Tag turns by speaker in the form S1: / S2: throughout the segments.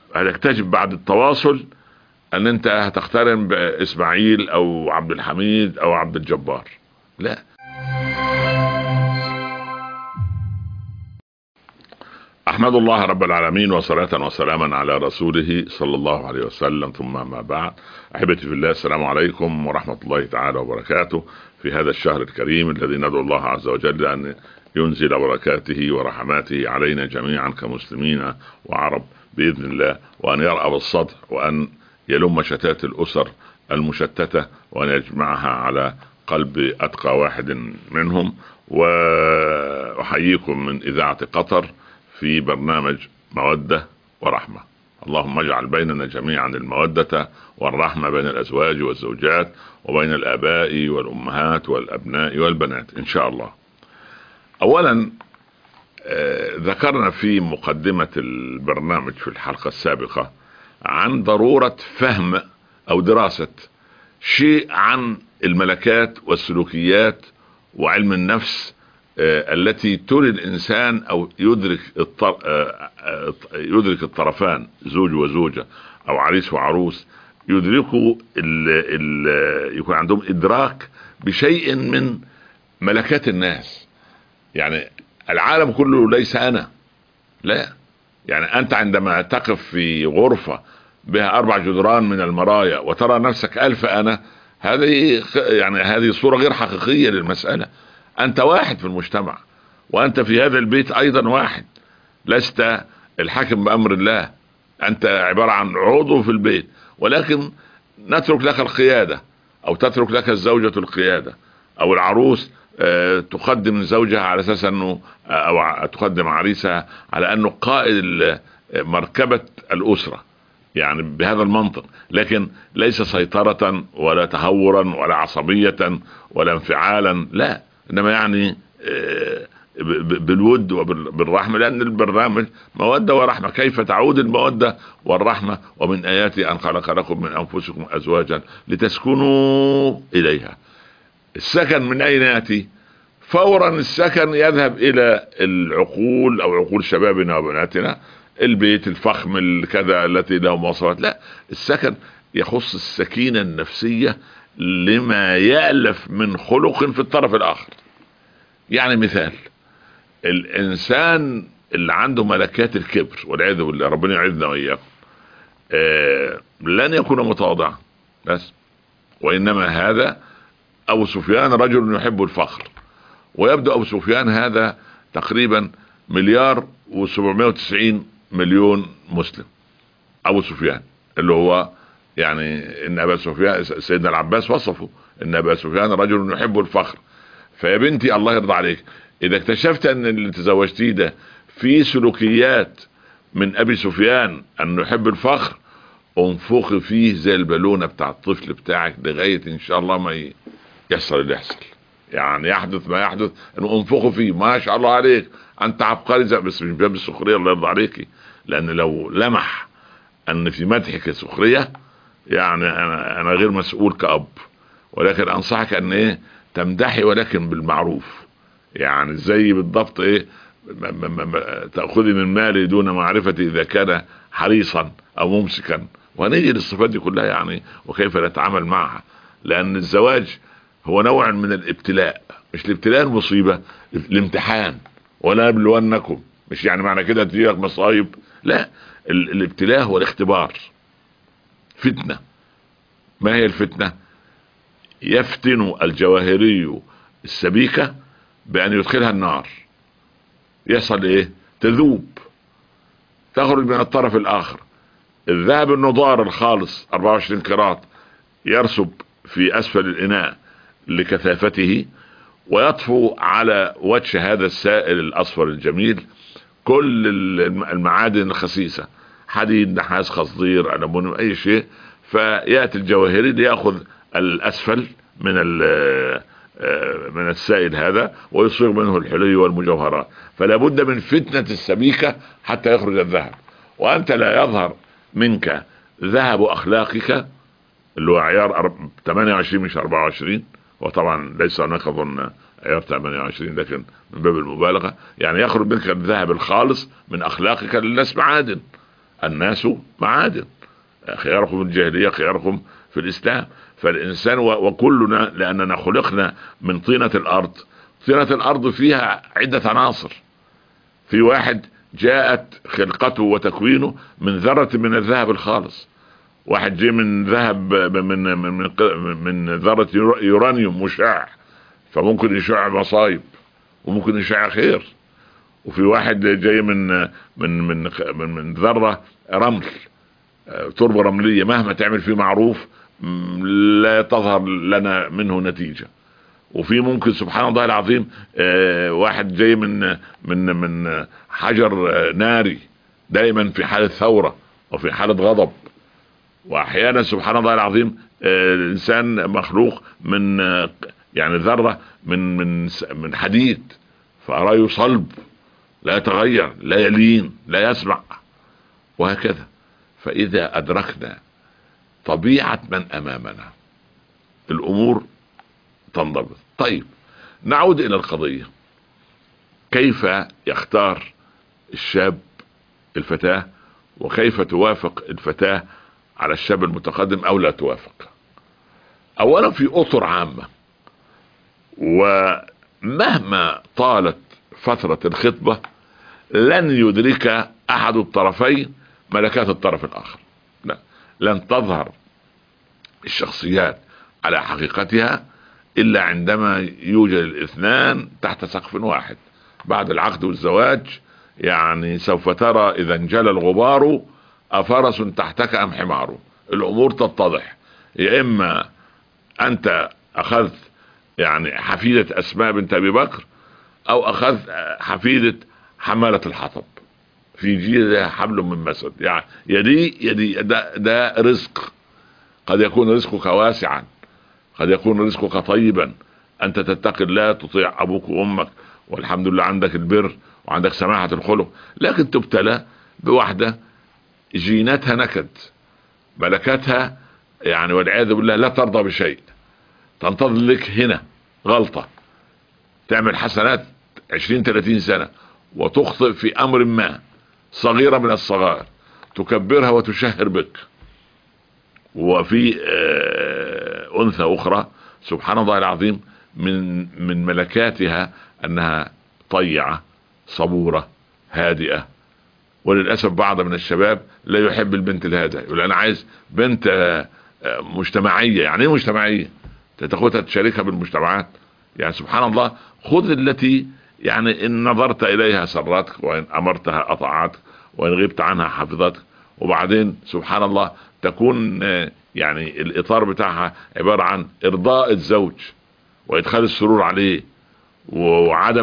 S1: هتكتشف بعد التواصل ان انت هتقترن باسماعيل او عبد الحميد او عبد الجبار. لا. احمد الله رب العالمين وصلاة وسلاما على رسوله صلى الله عليه وسلم، ثم ما بعد. احبتي في الله، السلام عليكم ورحمة الله تعالى وبركاته. في هذا الشهر الكريم الذي ندعو الله عز وجل ان ينزل بركاته ورحماته علينا جميعا كمسلمين وعرب بإذن الله، وأن يرأب الصدر، وأن يلم شتات الأسر المشتتة، وأن يجمعها على قلب أتقى واحد منهم. وأحييكم من إذاعة قطر في برنامج مودة ورحمة. اللهم اجعل بيننا جميعا المودة والرحمة بين الأزواج والزوجات، وبين الآباء والأمهات والأبناء والبنات إن شاء الله. أولا ذكرنا في مقدمة البرنامج في الحلقة السابقة عن ضرورة فهم أو دراسة شيء عن الملكات والسلوكيات وعلم النفس التي تري الإنسان أو يدرك الطرفان، زوج وزوجة أو عريس وعروس، يدركوا يكون عندهم إدراك بشيء من ملكات الناس. يعني العالم كله ليس أنا، لا. يعني أنت عندما تقف في غرفة بها 4 جدران من المرايا وترى نفسك 1000 أنا، هذه صورة غير حقيقية للمسألة. أنت واحد في المجتمع، وأنت في هذا البيت أيضا واحد، لست الحاكم بأمر الله، أنت عبارة عن عضو في البيت، ولكن نترك لك القيادة، أو تترك لك الزوجة القيادة، أو العروس تقدم زوجها على أساس أنه، أو تقدم عريسها على أنه قائد مركبة الأسرة، يعني بهذا المنطق، لكن ليس سيطرة ولا تهورا ولا عصبية ولا انفعالا، لا، إنما يعني بالود وبالرحمة، لأن البرنامج مودة ورحمة. كيف تعود المودة والرحمة؟ ومن آياته أن خلق لكم من أنفسكم أزواجا لتسكنوا إليها. السكن من أين يأتي؟ فورا السكن يذهب إلى العقول أو عقول شبابنا وبناتنا، البيت الفخم الكذا التي له مواصفات. لا، السكن يخص السكينة النفسية لما يألف من خلق في الطرف الآخر. يعني مثال، الإنسان اللي عنده ملكات الكبر والعياذ بالله، ربنا يعيذنا وإياكم، لن يكون متواضعا بس، وإنما هذا أبو سفيان رجل يحب الفخر، ويبدو أبو سفيان هذا تقريبا 1,790,000,000 مسلم. أبو سفيان اللي هو يعني إن أبا سفيان سيدنا العباس وصفه إن أبا سفيان رجل يحب الفخر. فيا بنتي الله يرضى عليك، إذا اكتشفت أن اللي تزوجتيه ده في سلوكيات من أبي سفيان أنه يحب الفخر، انفخي فيه زي البالونة بتاع الطفل بتاعك لغاية إن شاء الله ما يحصل اللي يحصل، يعني يحدث ما يحدث، انه انفخوا فيه ما شاء الله عليك انت عبقري، بس مش باب السخريه الله يرضى عليكي، لان لو لمح ان في مدحك سخريه، يعني انا غير مسؤول كأب، ولكن انصحك ان تمدحي ولكن بالمعروف. يعني زي بالضبط تأخذي من مالي دون معرفتي اذا كان حريصا او ممسكا، وهنيجي للصفات دي كلها يعني وكيف نتعامل معها. لان الزواج هو نوع من الابتلاء، مش الابتلاء المصيبة، الامتحان. ولا يبلونكم، مش يعني معنى كده تجيلك مصايب، لا، الابتلاء هو الاختبار، فتنة. ما هي الفتنة؟ يفتن الجواهري السبيكة بأن يدخلها النار، يحصل تذوب، تخرج من الطرف الآخر. الذهب النضار الخالص 24 كرات يرسب في أسفل الإناء لكثافته، ويطفو على وجه هذا السائل الأصفر الجميل كل المعادن الخسيسة، حديد، نحاس، خصدير، ألمونيوم، أي شيء. فيأتي الجواهري ليأخذ الأسفل من السائل هذا ويصيغ منه الحلي والمجوهرات. فلا بد من فتنة السبيكة حتى يخرج الذهب. وأنت لا يظهر منك ذهب أخلاقك اللي هو عيار 28 مش 24، وطبعا ليس هناك اظن عيار 28، لكن من باب المبالغة يعني يخرج منك الذهب الخالص من اخلاقك للناس معادن. الناس معادن، خياركم في الجاهلية خياركم في الإسلام. فالإنسان وكلنا لأننا خلقنا من طينة الأرض. طينة الأرض فيها عدة عناصر. في واحد جاءت خلقته وتكوينه من ذرة من الذهب الخالص، واحد جاء من ذهب من ذرة يورانيوم مشع، فممكن يشع مصايب وممكن يشع خير. وفي واحد جاي من ذرة رمل، تربة رملية، مهما تعمل فيه معروف لا تظهر لنا منه نتيجة. وفي ممكن سبحان الله العظيم واحد جاي من حجر ناري، دائما في حالة ثورة وفي حالة غضب. واحيانا سبحان الله العظيم الانسان مخلوق من يعني ذرة من حديد، فأراه صلب لا يتغير لا يلين لا يسمع، وهكذا. فإذا أدركنا طبيعة من أمامنا الأمور تنضبط. طيب نعود إلى القضية، كيف يختار الشاب الفتاة، وكيف توافق الفتاة على الشاب المتقدم أو لا توافق؟ أولا في أطر عامة، ومهما طالت فترة الخطبة لن يدرك أحد الطرفين ملكات الطرف الآخر. لا، لن تظهر الشخصيات على حقيقتها إلا عندما يوجد الاثنان تحت سقف واحد. بعد العقد والزواج يعني سوف ترى إذا انجلى الغبار أفرس تحتك أم حمار. الأمور تتضح. يا إما أنت أخذت يعني حفيدة أسماء بنت أبي بكر، أو أخذت حفيدة حمالة الحطب في جيدها حبل من مسد. يعني يدي ده رزق، قد يكون رزقك واسعا، قد يكون رزقك طيبا، أنت تتقي الله تطيع أبوك وأمك والحمد لله عندك البر وعندك سماحة الخلق، لكن تبتلى بواحدة جيناتها نكد، ملكاتها يعني والعياذ بالله لا ترضى بشيء، تنتظر لك هنا غلطة، تعمل حسنات 20-30 سنة وتخطئ في أمر ما صغيرة من الصغائر تكبرها وتشهر بك. وفي أنثى أخرى سبحان الله العظيم من ملكاتها أنها طيعة صبورة هادئة. وللأسف بعض من الشباب لا يحب البنت الهادئة، يقول أنا عايز بنت مجتمعية. يعني ايه مجتمعية؟ تاخدها تشاركها بالمجتمعات؟ يعني سبحان الله، خذ التي يعني إن نظرت إليها سرتك، وإن أمرتها أطاعتك، وإن غبت عنها حفظتك. وبعدين سبحان الله تكون يعني الإطار بتاعها عبارة عن إرضاء الزوج وإدخال السرور عليه وعدم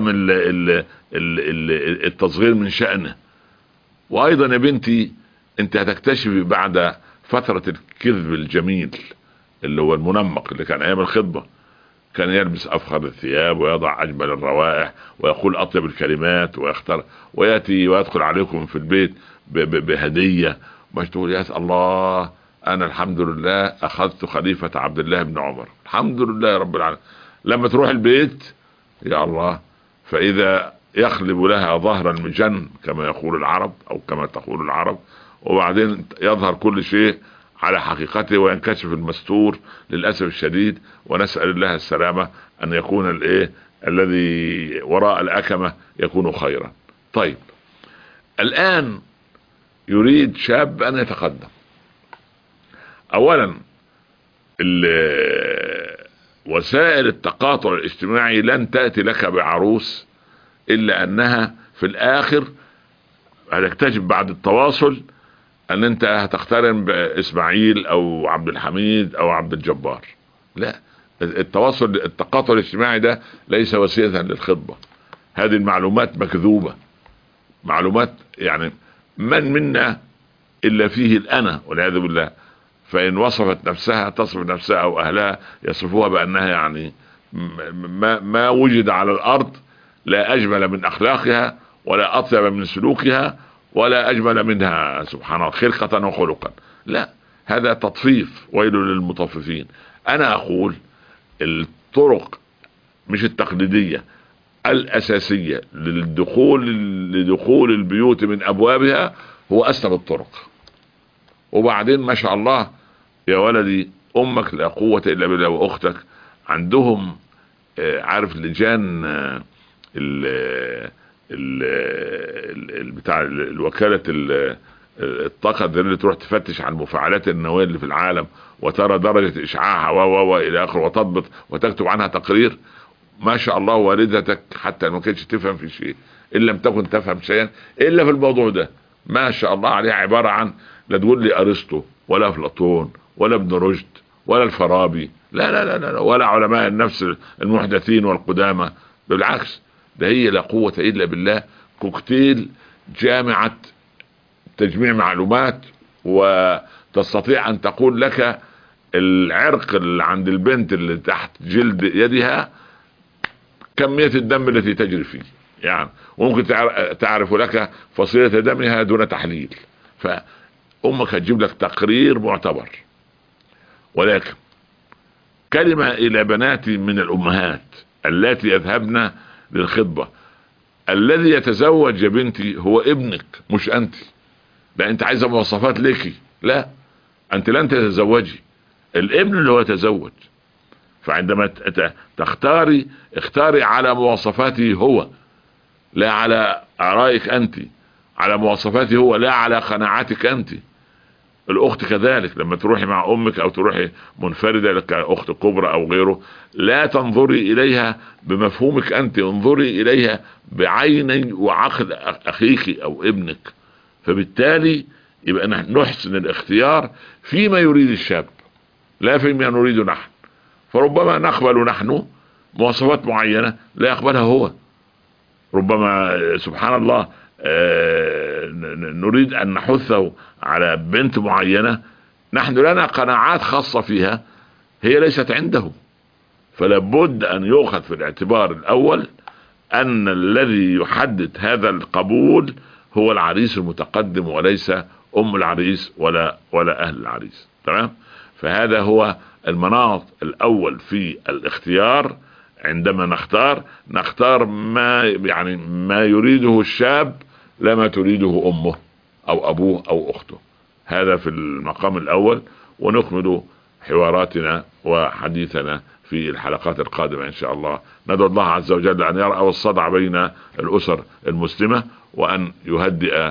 S1: التصغير من شأنه. وأيضا يا بنتي أنت هتكتشفي بعد فترة الكذب الجميل اللي هو المنمق اللي كان أيام الخطبة، كان يلبس أفخر الثياب ويضع أجمل الروائح ويقول أطيب الكلمات ويختار ويأتي ويدخل عليكم في البيت بهدية، مش تقول يا الله أنا الحمد لله أخذت خليفة عبد الله بن عمر الحمد لله يا رب العالمين. لما تروح البيت يا الله، فإذا يخلب لها ظهر المجن كما يقول العرب أو كما تقول العرب، وبعدين يظهر كل شيء على حقيقته وينكشف المستور للأسف الشديد. ونسأل الله السلامة أن يكون الذي وراء الأكمة يكون خيرا. طيب الآن يريد شاب أن يتقدم. أولا وسائل التقاطع الاجتماعي لن تأتي لك بعروس إلا أنها في الآخر هتكتشف بعد التواصل أن أنت هتقترن بإسماعيل أو عبد الحميد أو عبد الجبار. لا، التواصل التقاطع الاجتماعي ده ليس وسيلة للخطبة. هذه المعلومات مكذوبة، معلومات يعني من منا إلا فيه الأنا والعياذ بالله. فإن وصفت نفسها تصف نفسها أو أهلها يصفوها بأنها يعني ما وجد على الأرض لا أجمل من أخلاقها ولا أطيب من سلوكها ولا أجمل منها سبحان الله خلقة وخلقا. لا، هذا تطفيف، ويل للمطففين. أنا أقول الطرق مش التقليدية الأساسية لدخول البيوت من أبوابها هو اسلم الطرق. وبعدين ما شاء الله يا ولدي، امك لا قوة الا بالله واختك عندهم عارف لجان بتاع الوكالة الطاقة اللي تروح تفتش عن المفاعلات النووية اللي في العالم وترى درجة اشعاعها و الى اخره وتضبط وتكتب عنها تقرير. ما شاء الله والدتك حتى ما كانتش تفهم في شيء ان لم تكن تفهم شيئا الا في الموضوع ده، ما شاء الله عليها عبارة عن، لا تقول لي ارسطو ولا افلاطون ولا ابن رشد ولا الفارابي، لا لا لا لا، ولا علماء النفس المحدثين والقدامى، بالعكس ده هي لا قوة الا بالله، كوكتيل جامعة تجميع معلومات. وتستطيع ان تقول لك العرق اللي عند البنت اللي تحت جلد يدها كمية الدم التي تجري فيه يعني، وممكن تعرف لك فصيلة دمها دون تحليل. فأمك هتجيب لك تقرير معتبر. ولكن كلمة إلى بناتي من الأمهات التي يذهبن للخطبة: الذي يتزوج يا بنتي هو ابنك مش أنت. لا أنت عايزة مواصفات لك، لا أنت لن تتزوجي، الابن اللي هو يتزوج. فعندما اختاري على مواصفاته هو، لا على آرائك أنت، على مواصفاته هو لا على قناعاتك أنت. الأخت كذلك لما تروحي مع أمك أو تروحي منفردة لك أخت كبرى أو غيره، لا تنظري إليها بمفهومك أنت، انظري إليها بعين وعقل أخيك أو ابنك. فبالتالي يبقى نحسن الاختيار فيما يريد الشاب لا فيما نريد نحن. فربما نقبل نحن مواصفات معينة لا يقبلها هو، ربما سبحان الله نريد ان نحثه على بنت معينة نحن لنا قناعات خاصة فيها هي ليست عنده. فلا بد ان يؤخذ في الاعتبار الاول ان الذي يحدد هذا القبول هو العريس المتقدم وليس ام العريس ولا اهل العريس. تمام. فهذا هو المناط الاول في الاختيار. عندما نختار ما يريده الشاب لا ما تريده امه او ابوه او اخته. هذا في المقام الاول. ونكمل حواراتنا وحديثنا في الحلقات القادمة ان شاء الله. ندعو الله عز وجل ان يرأى الصدع بين الاسر المسلمة وان يهدئ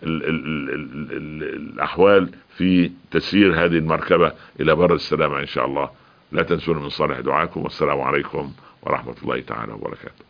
S1: الاحوال في تسيير هذه المركبة الى بر السلامة ان شاء الله. لا تنسون من صالح دعاكم، والسلام عليكم ورحمة الله تعالى وبركاته.